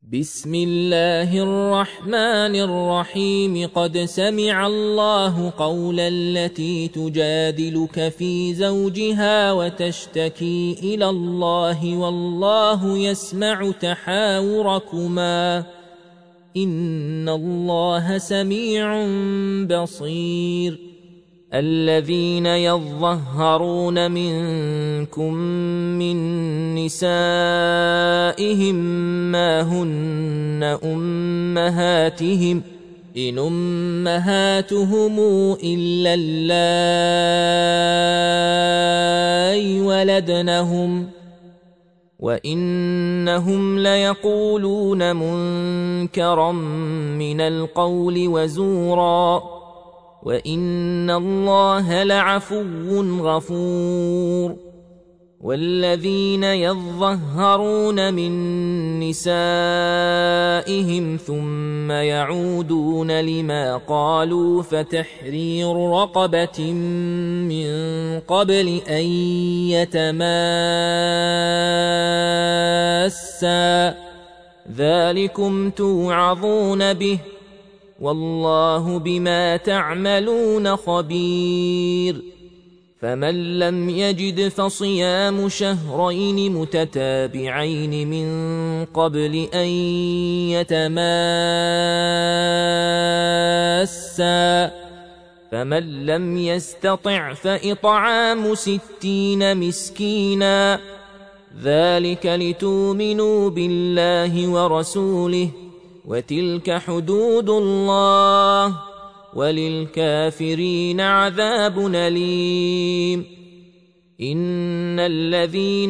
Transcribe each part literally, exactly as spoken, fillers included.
بسم الله الرحمن الرحيم قد سمع الله قول التي تجادلك في زوجها وتشتكي إلى الله والله يسمع تحاوركما إن الله سميع بصير الذين يظهرون منكم من نسائهم ما هن أمهاتهم إن أمهاتهم إلا اللائي ولدنهم وإنهم ليقولون منكرا من القول وزورا وإن الله لعفو غفور والذين يظهرون من نسائهم ثم يعودون لما قالوا فتحرير رقبة من قبل أن يتماسا ذلكم توعظون به والله بما تعملون خبير فمن لم يجد فصيام شهرين متتابعين من قبل أن يتماسا فمن لم يستطع فإطعام ستين مسكينا ذلك لتؤمنوا بالله ورسوله وتلك حدود الله وللكافرين عذاب أليم إن الذين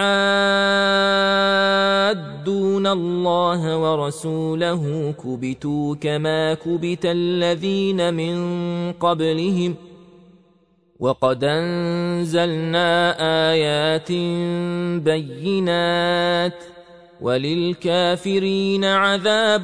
يحادون الله ورسوله كبتوا كما كبت الذين من قبلهم وقد أنزلنا آيات بينات وللكافرين عذاب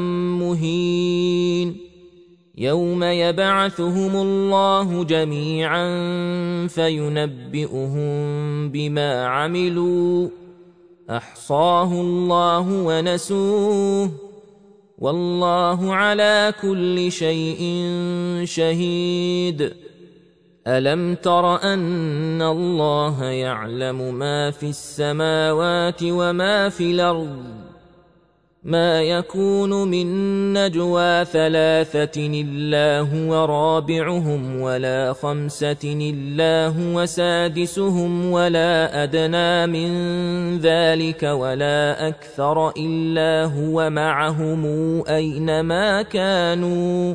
مهين يوم يبعثهم الله جميعا فينبئهم بما عملوا أحصاه الله ونسوه والله على كل شيء شهيد ألم تر أن الله يعلم ما في السماوات وما في الأرض ما يكون من نجوى ثلاثة إلا هو رابعهم ولا خمسة إلا هو سادسهم ولا أدنى من ذلك ولا أكثر إلا هو معهم أينما كانوا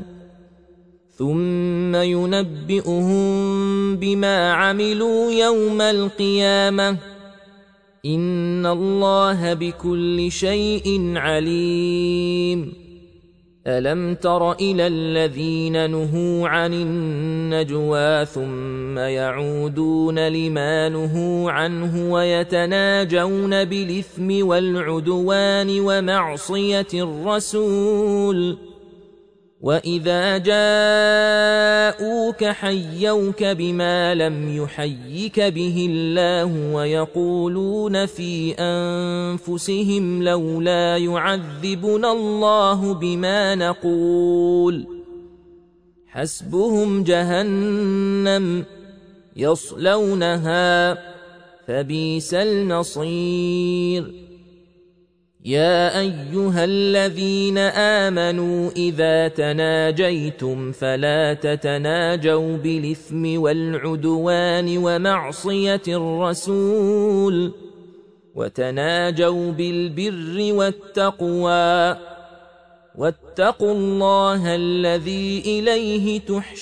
ثم ينبئهم بما عملوا يوم القيامة إن الله بكل شيء عليم ألم تر إلى الذين نهوا عن النجوى ثم يعودون لما نهوا عنه ويتناجون بالإثم والعدوان ومعصية الرسول وإذا جاءوك حيوك بما لم يحيك به الله ويقولون في أنفسهم لولا يعذبنا الله بما نقول حسبهم جهنم يصلونها فبئس المصير يا أيها الذين آمنوا إذا تناجيتم فلا تتناجوا بالإثم والعدوان ومعصية الرسول وتناجوا بالبر والتقوى واتقوا الله الذي إليه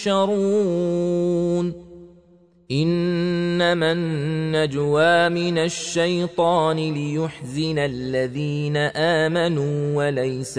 تحشرون إنما النجوى من الشيطان ليحزن الذين آمنوا وليس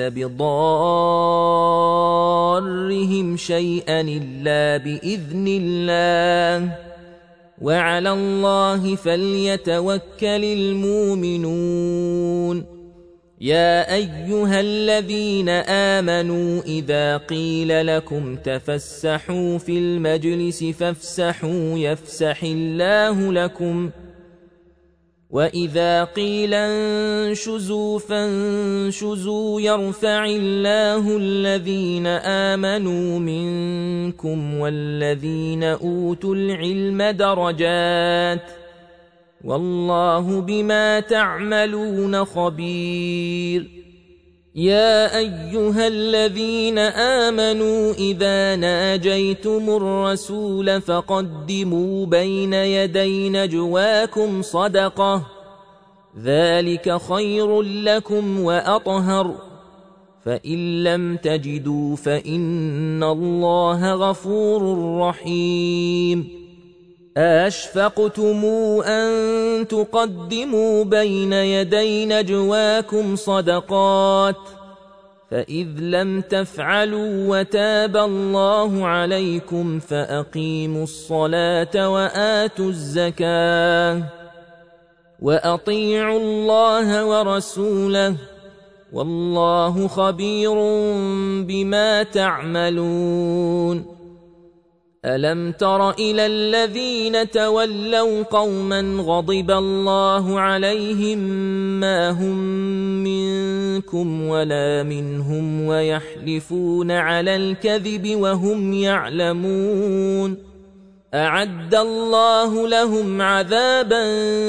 بضارهم شيئا إلا بإذن الله وعلى الله فليتوكل المؤمنون يا أيها الذين آمنوا إذا قيل لكم تفسحوا في المجلس فافسحوا يفسح الله لكم وإذا قيل انشزوا فانشزوا يرفع الله الذين آمنوا منكم والذين أوتوا العلم درجات والله بما تعملون خبير. يا أيها الذين آمنوا إذا ناجيتم الرسول فقدموا بين يدي نجواكم صدقة ذلك خير لكم وأطهر فإن لم تجدوا فإن الله غفور رحيم. أَأَشْفَقْتُمْ أَن تُقَدِّمُوا بَيْنَ يَدَيْ نَجْوَاكُمْ صَدَقَاتٍ فَإِذْ لَمْ تَفْعَلُوا وَتَابَ اللَّهُ عَلَيْكُمْ فَأَقِيمُوا الصَّلَاةَ وَآتُوا الزَّكَاةَ وَأَطِيعُوا اللَّهَ وَرَسُولَهُ وَاللَّهُ خَبِيرٌ بِمَا تَعْمَلُونَ. ألم تر إلى الذين تولوا قوما غضب الله عليهم ما هم منكم ولا منهم ويحلفون على الكذب وهم يعلمون أعد الله لهم عذابا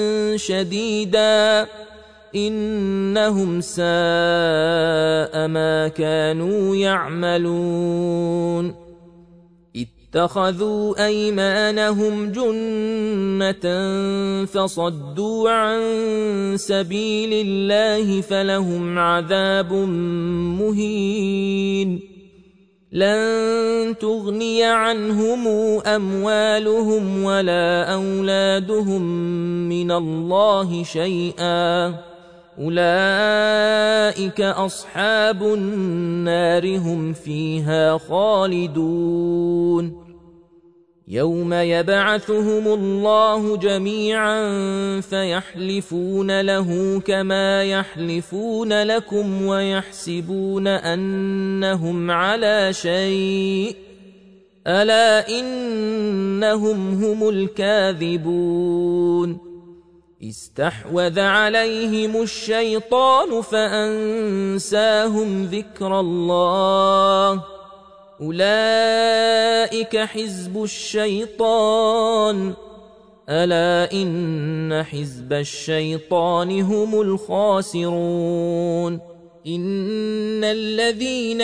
شديدا إنهم ساء ما كانوا يعملون. اتخذوا أيمانهم جنة فصدوا عن سبيل الله فلهم عذاب مهين. لن تغني عنهم أموالهم ولا أولادهم من الله شيئا أولئك أصحاب النار هم فيها خالدون. يوم يبعثهم الله جميعا فيحلفون له كما يحلفون لكم ويحسبون أنهم على شيء ألا إنهم هم الكاذبون. استحوذ عليهم الشيطان فأنساهم ذكر الله أولئك حزب الشيطان ألا إن حزب الشيطان هم الخاسرون. إن الذين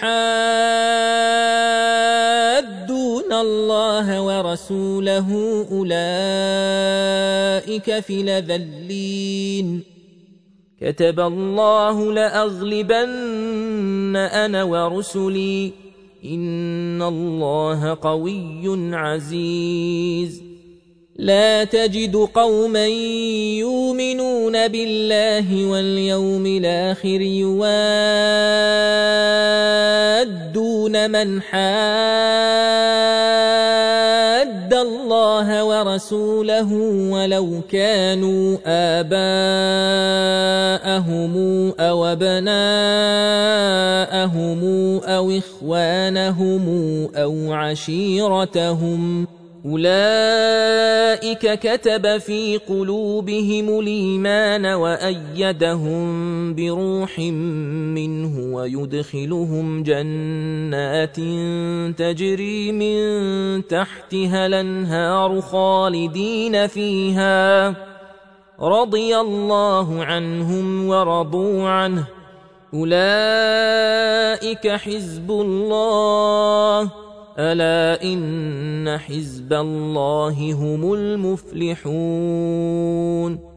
يحادون الله ورسوله أولئك في الأذلين. كتب الله لأغلبن أنا ورسلي إن الله قوي عزيز. لا تجد قوما يؤمنون بالله واليوم الآخر يوادون من حاد الله ورسوله ولو كانوا آباءهم أو أبناءهم أو إخوانهم أو عشيرتهم أولئك كتب في قلوبهم الإيمان وأيدهم بروح منه ويدخلهم جنات تجري من تحتها الأنهار خالدين فيها رضي الله عنهم ورضوا عنه أولئك حزب الله ألا إن حزب الله هم المفلحون.